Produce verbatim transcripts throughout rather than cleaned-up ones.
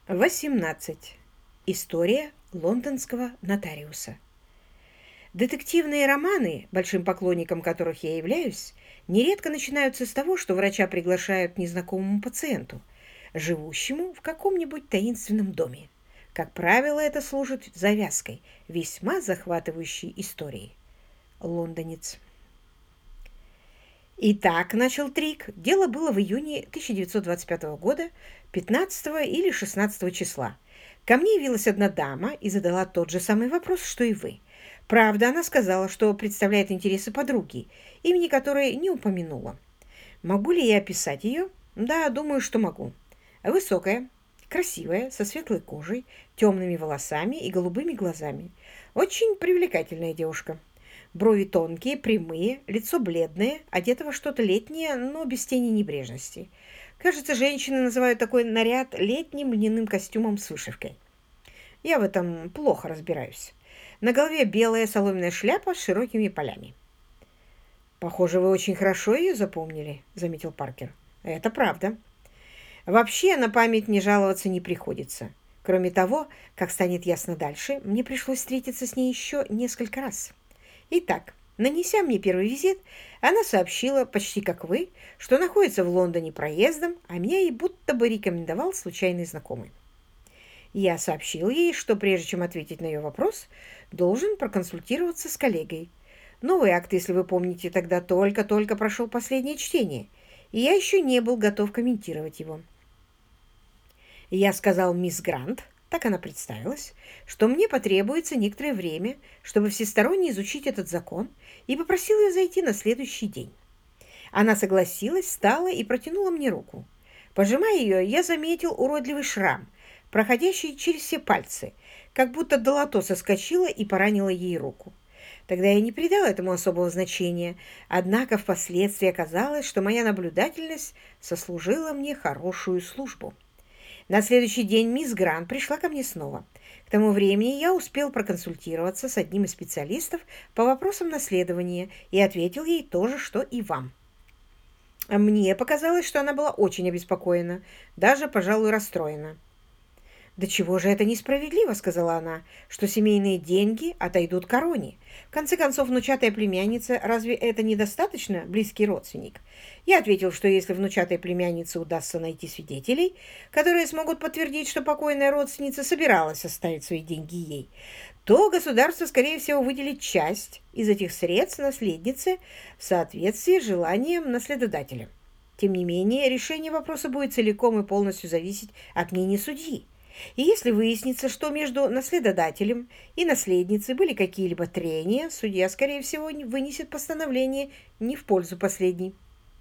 восемнадцать. История лондонского нотариуса. Детективные романы, большим поклонником которых я являюсь, нередко начинаются с того, что врача приглашают к незнакомому пациенту, живущему в каком-нибудь таинственном доме. Как правило, это служит завязкой весьма захватывающей истории. Лондонец. Итак, начал Трик. Дело было в июне тысяча девятьсот двадцать пятого года, пятнадцатого или шестнадцатого числа. Ко мне явилась одна дама и задала тот же самый вопрос, что и вы. Правда, она сказала, что представляет интересы подруги, имени которой не упомянула. Могу ли я описать ее? Да, думаю, что могу. Высокая, красивая, со светлой кожей, темными волосами и голубыми глазами. Очень привлекательная девушка. Брови тонкие, прямые, лицо бледное, одето во что-то летнее, но без тени небрежности. Кажется, женщины называют такой наряд летним льняным костюмом с вышивкой. Я в этом плохо разбираюсь. На голове белая соломенная шляпа с широкими полями. «Похоже, вы очень хорошо ее запомнили», — заметил Паркер. «Это правда. Вообще на память не жаловаться не приходится. Кроме того, как станет ясно дальше, мне пришлось встретиться с ней еще несколько раз». Итак, нанеся мне первый визит, она сообщила, почти как вы, что находится в Лондоне проездом, а меня ей будто бы рекомендовал случайный знакомый. Я сообщил ей, что прежде чем ответить на ее вопрос, должен проконсультироваться с коллегой. Новый акт, если вы помните, тогда только-только прошел последнее чтение, и я еще не был готов комментировать его. Я сказал мисс Грант, так она представилась, что мне потребуется некоторое время, чтобы всесторонне изучить этот закон, и попросил ее зайти на следующий день. Она согласилась, встала и протянула мне руку. Пожимая ее, я заметил уродливый шрам, проходящий через все пальцы, как будто долото соскочило и поранило ей руку. Тогда я не придал этому особого значения, однако впоследствии оказалось, что моя наблюдательность сослужила мне хорошую службу. На следующий день мисс Грант пришла ко мне снова. К тому времени я успел проконсультироваться с одним из специалистов по вопросам наследования и ответил ей то же, что и вам. Мне показалось, что она была очень обеспокоена, даже, пожалуй, расстроена. «Да чего же это несправедливо, — сказала она, — что семейные деньги отойдут короне. В конце концов, внучатая племянница, разве это недостаточно близкий родственник?» Я ответил, что если внучатой племяннице удастся найти свидетелей, которые смогут подтвердить, что покойная родственница собиралась оставить свои деньги ей, то государство, скорее всего, выделит часть из этих средств наследнице в соответствии с желанием наследодателя. Тем не менее, решение вопроса будет целиком и полностью зависеть от мнения судьи. И если выяснится, что между наследодателем и наследницей были какие-либо трения, судья, скорее всего, вынесет постановление не в пользу последней.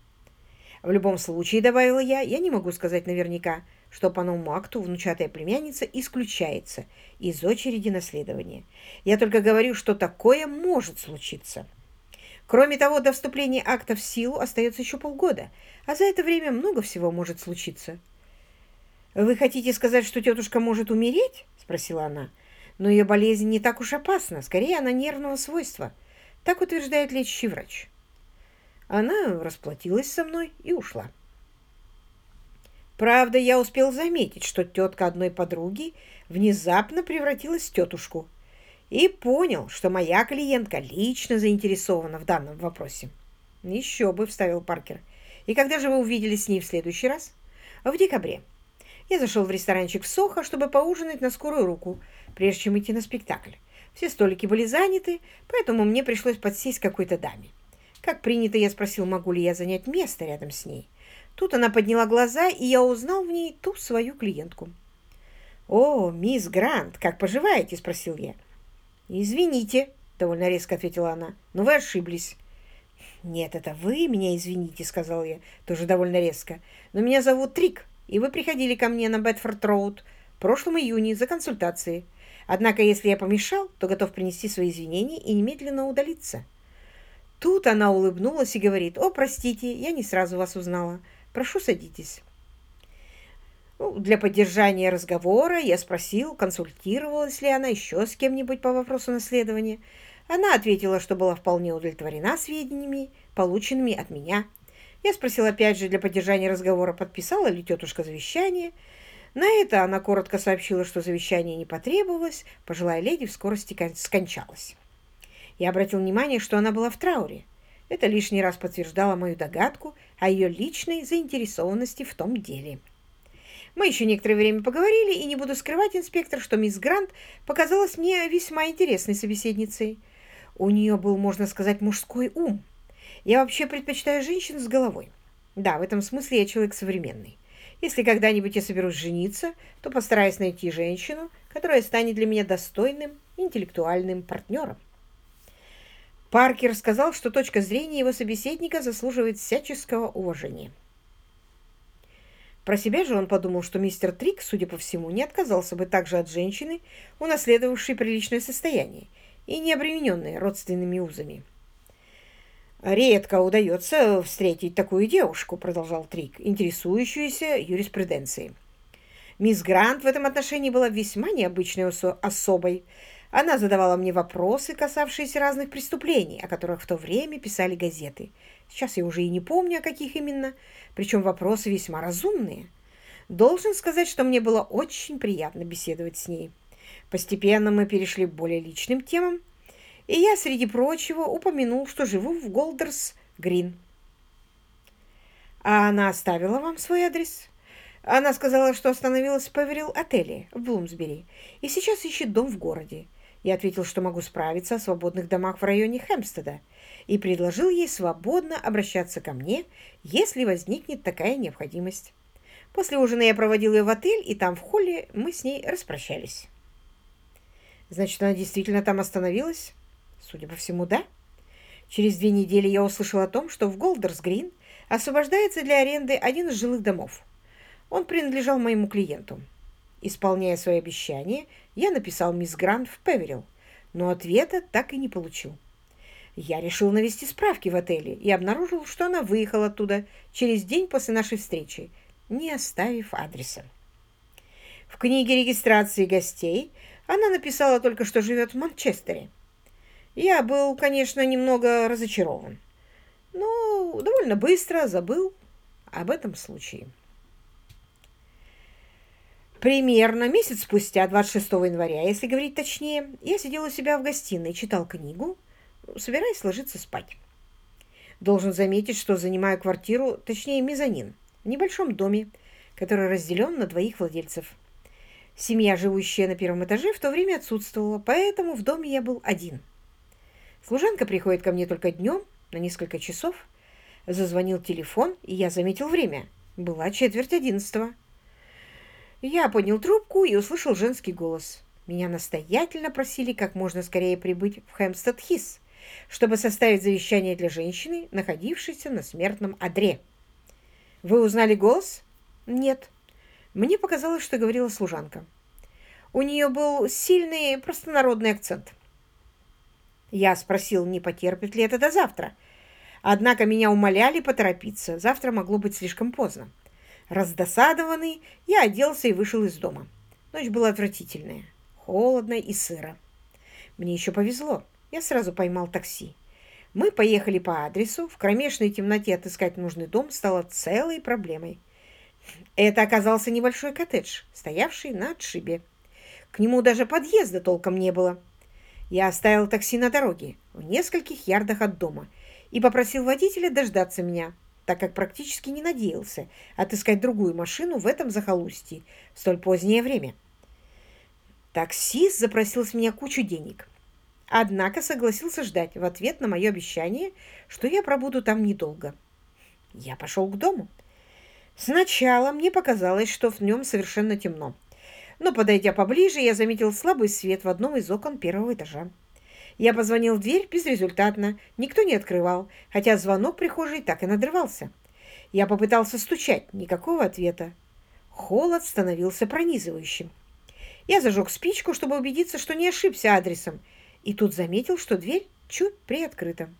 В любом случае, добавила я, я не могу сказать наверняка, что по новому акту внучатая племянница исключается из очереди наследования. Я только говорю, что такое может случиться. Кроме того, до вступления акта в силу остается еще полгода, а за это время много всего может случиться. «Вы хотите сказать, что тетушка может умереть?» – спросила она. «Но ее болезнь не так уж опасна, скорее она нервного свойства. Так утверждает лечащий врач». Она расплатилась со мной и ушла. Правда, я успел заметить, что тетка одной подруги внезапно превратилась в тетушку, и понял, что моя клиентка лично заинтересована в данном вопросе. «Еще бы», – вставил Паркер. «И когда же вы увиделись с ней в следующий раз?» «В декабре. Я зашел в ресторанчик в Сохо, чтобы поужинать на скорую руку, прежде чем идти на спектакль. Все столики были заняты, поэтому мне пришлось подсесть к какой-то даме. Как принято, я спросил, могу ли я занять место рядом с ней. Тут она подняла глаза, и я узнал в ней ту свою клиентку. «О, мисс Грант, как поживаете?» – спросил я. «Извините», – довольно резко ответила она, – «но вы ошиблись». «Нет, это вы меня извините», – сказал я, тоже довольно резко. «Но меня зовут Трик, и вы приходили ко мне на Бетфорд-Роуд в прошлом июне за консультацией. Однако, если я помешал, то готов принести свои извинения и немедленно удалиться». Тут она улыбнулась и говорит: «О, простите, я не сразу вас узнала. Прошу, садитесь». Ну, для поддержания разговора я спросил, консультировалась ли она еще с кем-нибудь по вопросу наследования. Она ответила, что была вполне удовлетворена сведениями, полученными от меня. Я спросил опять же для поддержания разговора, подписала ли тетушка завещание. На это она коротко сообщила, что завещание не потребовалось, пожилая леди в скорости скончалась. Я обратил внимание, что она была в трауре. Это лишний раз подтверждало мою догадку о ее личной заинтересованности в том деле. Мы еще некоторое время поговорили, и не буду скрывать, инспектор, что мисс Грант показалась мне весьма интересной собеседницей. У нее был, можно сказать, мужской ум. Я вообще предпочитаю женщин с головой. Да, в этом смысле я человек современный. Если когда-нибудь я соберусь жениться, то постараюсь найти женщину, которая станет для меня достойным интеллектуальным партнером. Паркер сказал, что точка зрения его собеседника заслуживает всяческого уважения. Про себя же он подумал, что мистер Трик, судя по всему, не отказался бы также от женщины, унаследовавшей приличное состояние и не обремененной родственными узами. «Редко удается встретить такую девушку», — продолжал Трик, интересующуюся юриспруденцией. Мисс Грант в этом отношении была весьма необычной осо- особой. Она задавала мне вопросы, касавшиеся разных преступлений, о которых в то время писали газеты. Сейчас я уже и не помню, о каких именно, причем вопросы весьма разумные. Должен сказать, что мне было очень приятно беседовать с ней. Постепенно мы перешли к более личным темам, и я, среди прочего, упомянул, что живу в Голдерс-Грин. «А она оставила вам свой адрес?» Она сказала, что остановилась в Певерилл-отеле в Блумсбери и сейчас ищет дом в городе. Я ответил, что могу справиться о свободных домах в районе Хэмпстеда, и предложил ей свободно обращаться ко мне, если возникнет такая необходимость. После ужина я проводил ее в отель, и там в холле мы с ней распрощались. Значит, она действительно там остановилась? Судя по всему, да. Через две недели я услышал о том, что в Голдерс-Грин освобождается для аренды один из жилых домов. Он принадлежал моему клиенту. Исполняя свои обещания, я написал мисс Грант в Певерилл, но ответа так и не получил. Я решил навести справки в отеле и обнаружил, что она выехала оттуда через день после нашей встречи, не оставив адреса. В книге регистрации гостей она написала только, что живет в Манчестере. Я был, конечно, немного разочарован, но довольно быстро забыл об этом случае. Примерно месяц спустя, двадцать шестого января, если говорить точнее, я сидел у себя в гостиной, читал книгу, собираясь ложиться спать. Должен заметить, что занимаю квартиру, точнее мезонин, в небольшом доме, который разделен на двоих владельцев. Семья, живущая на первом этаже, в то время отсутствовала, поэтому в доме я был один. Служанка приходит ко мне только днем, на несколько часов. Зазвонил телефон, и я заметил время. Была четверть одиннадцатого. Я поднял трубку и услышал женский голос. Меня настоятельно просили как можно скорее прибыть в Хэмпстед-Хисс, чтобы составить завещание для женщины, находившейся на смертном одре. «Вы узнали голос?» «Нет». Мне показалось, что говорила служанка. У нее был сильный простонародный акцент. Я спросил, не потерпит ли это до завтра. Однако меня умоляли поторопиться. Завтра могло быть слишком поздно. Раздосадованный, я оделся и вышел из дома. Ночь была отвратительная, холодно и сыро. Мне еще повезло. Я сразу поймал такси. Мы поехали по адресу. В кромешной темноте отыскать нужный дом стало целой проблемой. Это оказался небольшой коттедж, стоявший на отшибе. К нему даже подъезда толком не было. Я оставил такси на дороге, в нескольких ярдах от дома, и попросил водителя дождаться меня, так как практически не надеялся отыскать другую машину в этом захолустье в столь позднее время. Таксист запросил с меня кучу денег, однако согласился ждать в ответ на мое обещание, что я пробуду там недолго. Я пошел к дому. Сначала мне показалось, что в нем совершенно темно, но, подойдя поближе, я заметил слабый свет в одном из окон первого этажа. Я позвонил в дверь безрезультатно, никто не открывал, хотя звонок в прихожей так и надрывался. Я попытался стучать, никакого ответа. Холод становился пронизывающим. Я зажег спичку, чтобы убедиться, что не ошибся адресом, и тут заметил, что дверь чуть приоткрыта.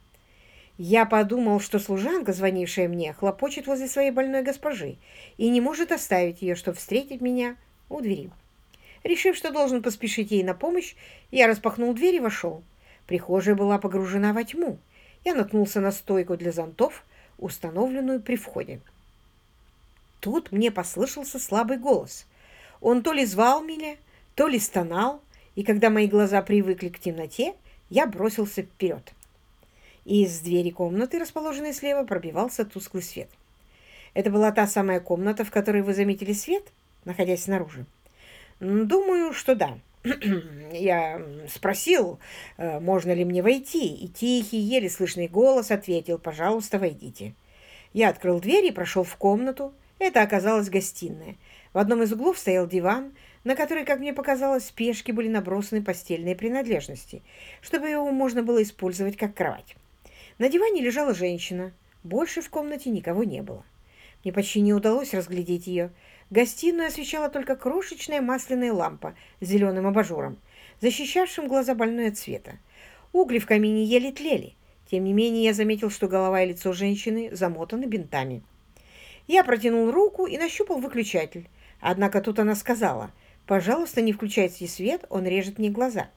Я подумал, что служанка, звонившая мне, хлопочет возле своей больной госпожи и не может оставить ее, чтобы встретить меня у двери. Решив, что должен поспешить ей на помощь, я распахнул дверь и вошел. Прихожая была погружена во тьму. Я наткнулся на стойку для зонтов, установленную при входе. Тут мне послышался слабый голос. Он то ли звал меня, то ли стонал, и когда мои глаза привыкли к темноте, я бросился вперед. Из двери комнаты, расположенной слева, пробивался тусклый свет. Это была та самая комната, в которой вы заметили свет, находясь снаружи? Думаю, что да. Я спросил, можно ли мне войти, и тихий, еле слышный голос ответил: «Пожалуйста, войдите». Я открыл дверь и прошел в комнату. Это оказалась гостиная. В одном из углов стоял диван, на который, как мне показалось, в спешке были набросаны постельные принадлежности, чтобы его можно было использовать как кровать. На диване лежала женщина. Больше в комнате никого не было. Мне почти не удалось разглядеть ее. Гостиную освещала только крошечная масляная лампа с зеленым абажуром, защищавшим глаза больной от света. Угли в камине еле тлели. Тем не менее, я заметил, что голова и лицо женщины замотаны бинтами. Я протянул руку и нащупал выключатель. Однако тут она сказала: «Пожалуйста, не включайте свет, он режет мне глаза».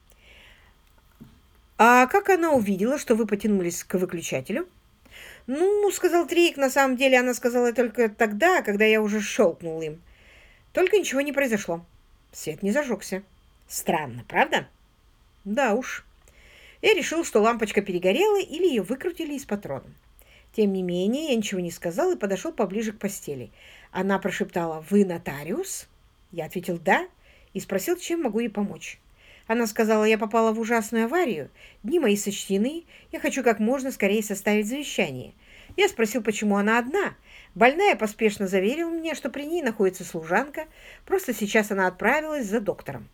«А как она увидела, что вы потянулись к выключателю?» «Ну, — сказал Трик, — на самом деле она сказала только тогда, когда я уже щелкнул им. Только ничего не произошло. Свет не зажегся. Странно, правда?» «Да уж». Я решил, что лампочка перегорела или ее выкрутили из патрона. Тем не менее, я ничего не сказал и подошел поближе к постели. Она прошептала: «Вы нотариус?» Я ответил «да» и спросил, чем могу ей помочь. Она сказала: «Я попала в ужасную аварию, дни мои сочтены, я хочу как можно скорее составить завещание». Я спросил, почему она одна. Больная поспешно заверила меня, что при ней находится служанка, просто сейчас она отправилась за доктором.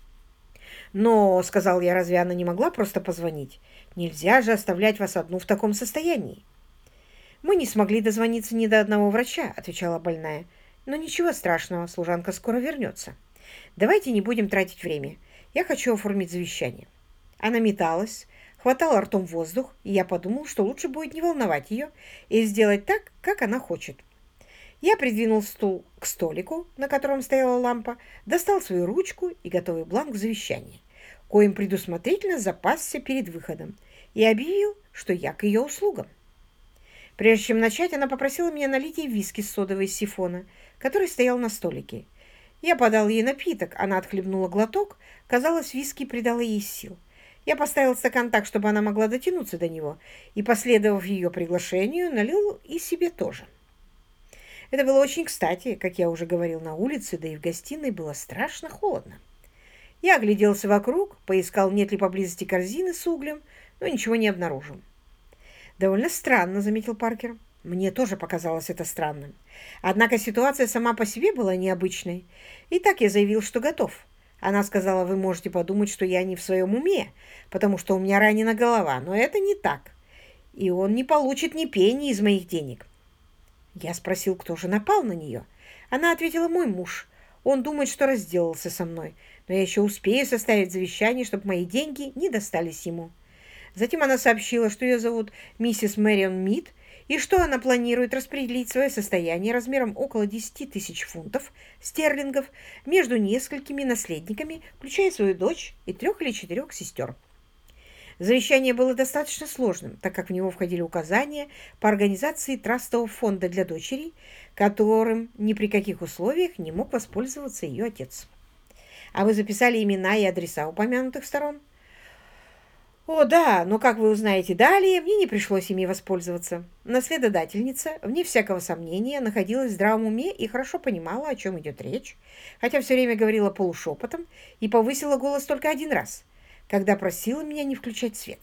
«Но, — сказал я, — разве она не могла просто позвонить? Нельзя же оставлять вас одну в таком состоянии». «Мы не смогли дозвониться ни до одного врача», — отвечала больная. «Но ничего страшного, служанка скоро вернется. Давайте не будем тратить время. Я хочу оформить завещание». Она металась, хватала ртом воздух, и я подумал, что лучше будет не волновать ее и сделать так, как она хочет. Я придвинул стул к столику, на котором стояла лампа, достал свою ручку и готовый бланк завещания, коим предусмотрительно запасся перед выходом, и объявил, что я к ее услугам. Прежде чем начать, она попросила меня налить ей виски с содовой из сифона, который стоял на столике. Я подал ей напиток, она отхлебнула глоток, казалось, виски придало ей сил. Я поставил стакан так, чтобы она могла дотянуться до него, и, последовав ее приглашению, налил и себе тоже. Это было очень кстати, как я уже говорил, на улице, да и в гостиной было страшно холодно. Я огляделся вокруг, поискал, нет ли поблизости корзины с углем, но ничего не обнаружил. «Довольно странно», — заметил Паркер. Мне тоже показалось это странным. Однако ситуация сама по себе была необычной. И так я заявил, что готов. Она сказала: «Вы можете подумать, что я не в своем уме, потому что у меня ранена голова, но это не так. И он не получит ни пени из моих денег». Я спросил, кто же напал на нее. Она ответила: «Мой муж. Он думает, что разделался со мной, но я еще успею составить завещание, чтобы мои деньги не достались ему». Затем она сообщила, что ее зовут миссис Мэрион Мид, и что она планирует распределить свое состояние размером около десяти тысяч фунтов стерлингов между несколькими наследниками, включая свою дочь и трех или четырех сестер. Завещание было достаточно сложным, так как в него входили указания по организации трастового фонда для дочерей, которым ни при каких условиях не мог воспользоваться ее отец. «А вы записали имена и адреса упомянутых сторон?» «О, да, но, как вы узнаете далее, мне не пришлось ими воспользоваться. Наследодательница, вне всякого сомнения, находилась в здравом уме и хорошо понимала, о чем идет речь, хотя все время говорила полушепотом и повысила голос только один раз, когда просила меня не включать свет».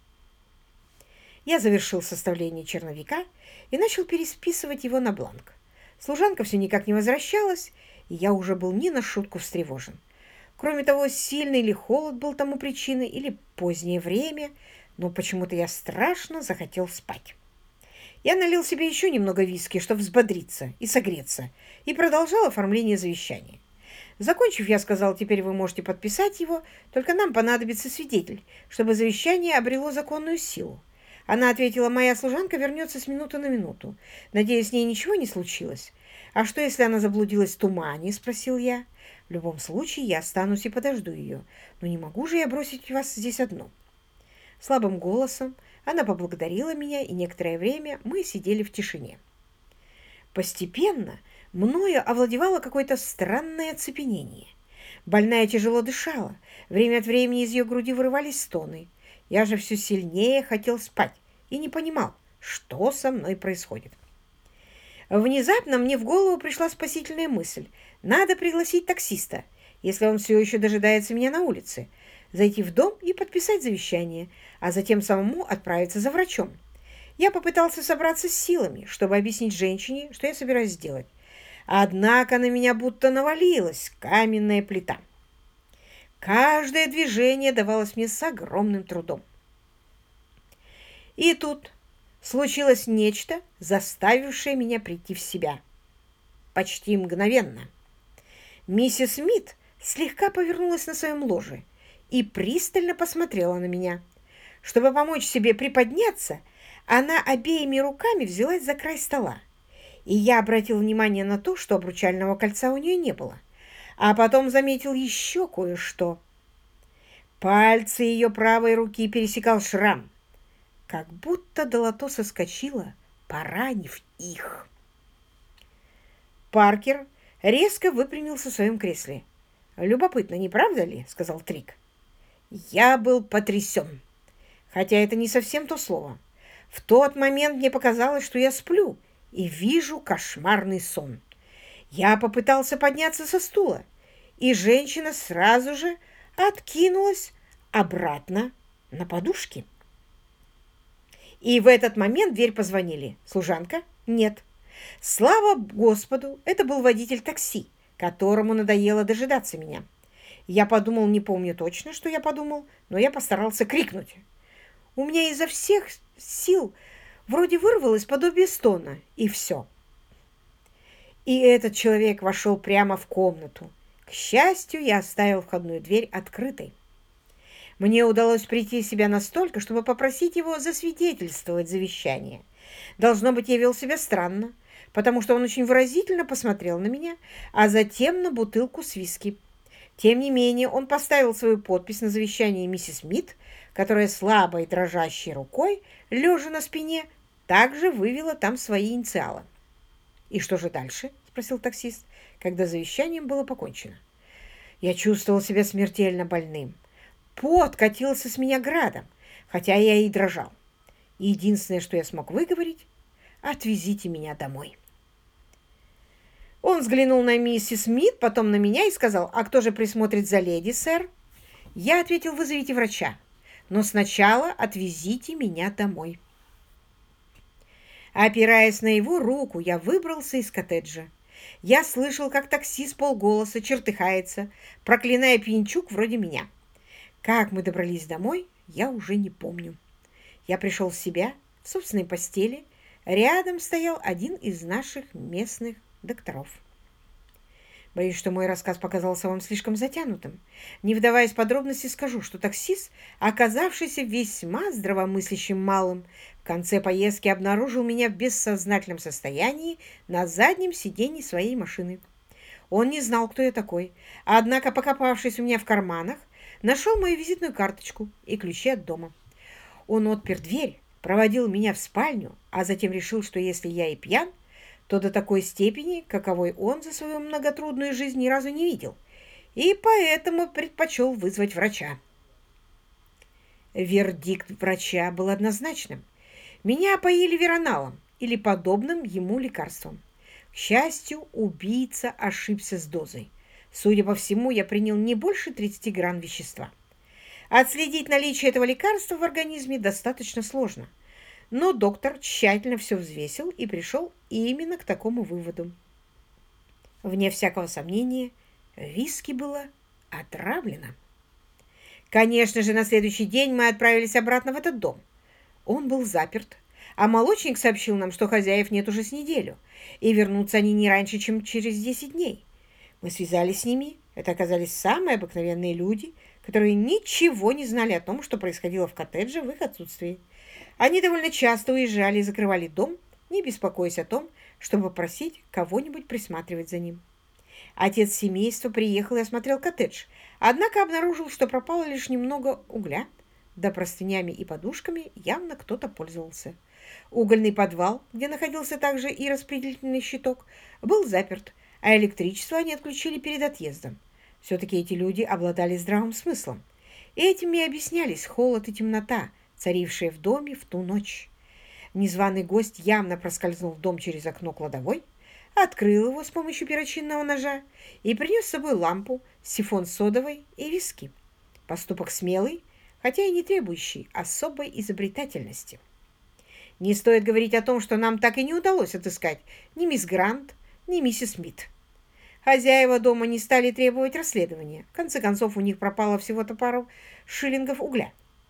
Я завершил составление черновика и начал переписывать его на бланк. Служанка все никак не возвращалась, и я уже был не на шутку встревожен. Кроме того, сильный ли холод был тому причиной, или позднее время, но почему-то я страшно захотел спать. Я налил себе еще немного виски, чтобы взбодриться и согреться, и продолжал оформление завещания. Закончив, я сказал: «Теперь вы можете подписать его, только нам понадобится свидетель, чтобы завещание обрело законную силу». Она ответила: «Моя служанка вернется с минуты на минуту. Надеюсь, с ней ничего не случилось». «А что, если она заблудилась в тумане?» – спросил я. «В любом случае, я останусь и подожду ее. Но не могу же я бросить вас здесь одну». Слабым голосом она поблагодарила меня, и некоторое время мы сидели в тишине. Постепенно мною овладевало какое-то странное оцепенение. Больная тяжело дышала, время от времени из ее груди вырывались стоны. Я же все сильнее хотел спать и не понимал, что со мной происходит. Внезапно мне в голову пришла спасительная мысль. Надо пригласить таксиста, если он все еще дожидается меня на улице, зайти в дом и подписать завещание, а затем самому отправиться за врачом. Я попытался собраться с силами, чтобы объяснить женщине, что я собираюсь сделать. Однако на меня будто навалилась каменная плита. Каждое движение давалось мне с огромным трудом. И тут случилось нечто, заставившее меня прийти в себя. Почти мгновенно. Миссис Смит слегка повернулась на своем ложе и пристально посмотрела на меня. Чтобы помочь себе приподняться, она обеими руками взялась за край стола, и я обратил внимание на то, что обручального кольца у нее не было, а потом заметил еще кое-что. Пальцы ее правой руки пересекал шрам, как будто долото соскочило, поранив их. Паркер резко выпрямился в своем кресле. «Любопытно, не правда ли?» — сказал Трик. Я был потрясен, хотя это не совсем то слово. В тот момент мне показалось, что я сплю и вижу кошмарный сон. Я попытался подняться со стула, и женщина сразу же откинулась обратно на подушки. И в этот момент в дверь позвонили. Служанка? Нет. Слава Господу, это был водитель такси, которому надоело дожидаться меня. Я подумал, не помню точно, что я подумал, но я постарался крикнуть. У меня изо всех сил вроде вырвалось подобие стона, и все. И этот человек вошел прямо в комнату. К счастью, я оставил входную дверь открытой. Мне удалось прийти в себя настолько, чтобы попросить его засвидетельствовать завещание. Должно быть, я вел себя странно, потому что он очень выразительно посмотрел на меня, а затем на бутылку с виски. Тем не менее, он поставил свою подпись на завещании миссис Смит, которая слабой дрожащей рукой, лежа на спине, также вывела там свои инициалы. «И что же дальше?» – спросил таксист, когда завещанием было покончено. Я чувствовал себя смертельно больным. Пот катился с меня градом, хотя я и дрожал. Единственное, что я смог выговорить – «Отвезите меня домой». Он взглянул на миссис Смит, потом на меня и сказал: «А кто же присмотрит за леди, сэр?» Я ответил: «Вызовите врача, но сначала отвезите меня домой». Опираясь на его руку, я выбрался из коттеджа. Я слышал, как таксист полголоса чертыхается, проклиная пьянчук вроде меня. Как мы добрались домой, я уже не помню. Я пришел в себя в собственной постели. Рядом стоял один из наших местных докторов. Боюсь, что мой рассказ показался вам слишком затянутым. Не вдаваясь в подробности, скажу, что таксист, оказавшийся весьма здравомыслящим малым, в конце поездки обнаружил меня в бессознательном состоянии на заднем сиденье своей машины. Он не знал, кто я такой, однако, покопавшись у меня в карманах, нашел мою визитную карточку и ключи от дома. Он отпер дверь, проводил меня в спальню, а затем решил, что если я и пьян, то до такой степени, каковой он за свою многотрудную жизнь ни разу не видел, и поэтому предпочел вызвать врача. Вердикт врача был однозначным. Меня опоили вероналом или подобным ему лекарством. К счастью, убийца ошибся с дозой. Судя по всему, я принял не больше тридцати грамм вещества. Отследить наличие этого лекарства в организме достаточно сложно. Но доктор тщательно все взвесил и пришел именно к такому выводу. Вне всякого сомнения, виски было отравлено. Конечно же, на следующий день мы отправились обратно в этот дом. Он был заперт, а молочник сообщил нам, что хозяев нет уже с неделю, и вернутся они не раньше, чем через десять дней. Мы связались с ними. Это оказались самые обыкновенные люди, которые ничего не знали о том, что происходило в коттедже в их отсутствии. Они довольно часто уезжали и закрывали дом, не беспокоясь о том, чтобы попросить кого-нибудь присматривать за ним. Отец семейства приехал и осмотрел коттедж, однако обнаружил, что пропало лишь немного угля, да простынями и подушками явно кто-то пользовался. Угольный подвал, где находился также и распределительный щиток, был заперт, а электричество они отключили перед отъездом. Все-таки эти люди обладали здравым смыслом. Этим и объяснялись холод и темнота, царившие в доме в ту ночь. Незваный гость явно проскользнул в дом через окно кладовой, открыл его с помощью перочинного ножа и принес с собой лампу, сифон содовой и виски. Поступок смелый, хотя и не требующий особой изобретательности. Не стоит говорить о том, что нам так и не удалось отыскать ни мисс Грант, ни миссис Смит. Хозяева дома не стали требовать расследования. В конце концов, у них пропало всего-то пару шиллингов угля.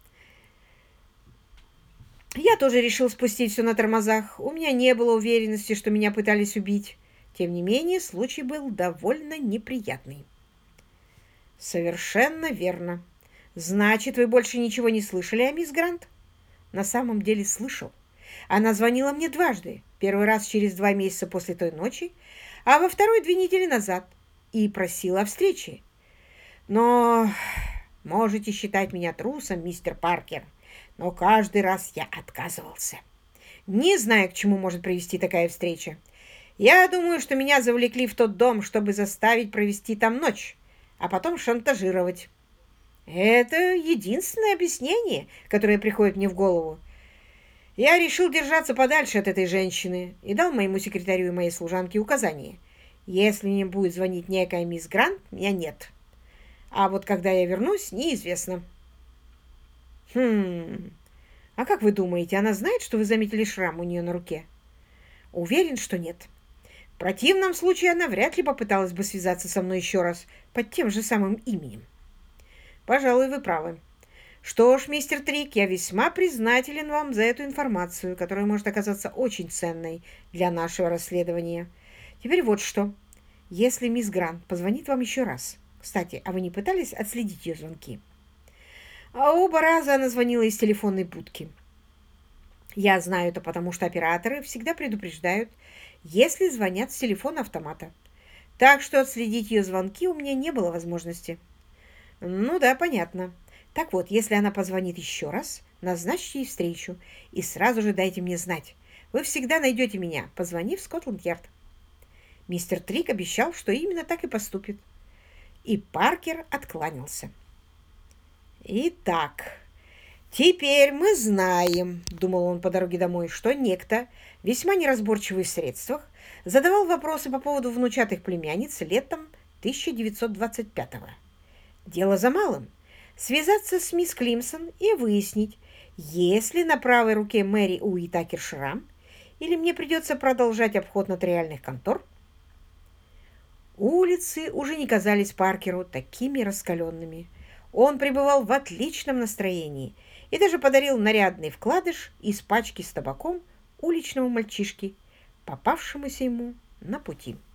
Я тоже решил спустить все на тормозах. У меня не было уверенности, что меня пытались убить. Тем не менее, случай был довольно неприятный. Совершенно верно. Значит, вы больше ничего не слышали о мисс Грант? На самом деле слышал. Она звонила мне дважды. Первый раз через два месяца после той ночи, а во второй две недели назад. И просила о встрече. Но можете считать меня трусом, мистер Паркер. Но каждый раз я отказывался. Не знаю, к чему может привести такая встреча. Я думаю, что меня завлекли в тот дом, чтобы заставить провести там ночь, а потом шантажировать. Это единственное объяснение, которое приходит мне в голову. Я решил держаться подальше от этой женщины и дал моему секретарю и моей служанке указание. Если мне будет звонить некая мисс Грант, меня нет. А вот когда я вернусь, неизвестно. Хм... А как вы думаете, она знает, что вы заметили шрам у нее на руке? Уверен, что нет. В противном случае она вряд ли попыталась бы связаться со мной еще раз под тем же самым именем. Пожалуй, вы правы. Что ж, мистер Трик, я весьма признателен вам за эту информацию, которая может оказаться очень ценной для нашего расследования. Теперь вот что. Если мисс Грант позвонит вам еще раз... Кстати, а вы не пытались отследить ее звонки? А оба раза она звонила из телефонной будки. Я знаю это, потому что операторы всегда предупреждают, если звонят с телефона автомата. Так что отследить ее звонки у меня не было возможности. Ну да, понятно. Так вот, если она позвонит еще раз, назначьте ей встречу и сразу же дайте мне знать. Вы всегда найдете меня, позвонив в Скотланд-Ярд. Мистер Трик обещал, что именно так и поступит. И Паркер откланялся. «Итак, теперь мы знаем, — думал он по дороге домой, — что некто, весьма неразборчивый в средствах, задавал вопросы по поводу внучатых племянниц летом тысяча девятьсот двадцать пятого. Дело за малым — связаться с мисс Климсон и выяснить, есть ли на правой руке Мэри Уитакер шрам, или мне придется продолжать обход нотариальных контор». Улицы уже не казались Паркеру такими раскаленными. Он пребывал в отличном настроении и даже подарил нарядный вкладыш из пачки с табаком уличному мальчишке, попавшемуся ему на пути.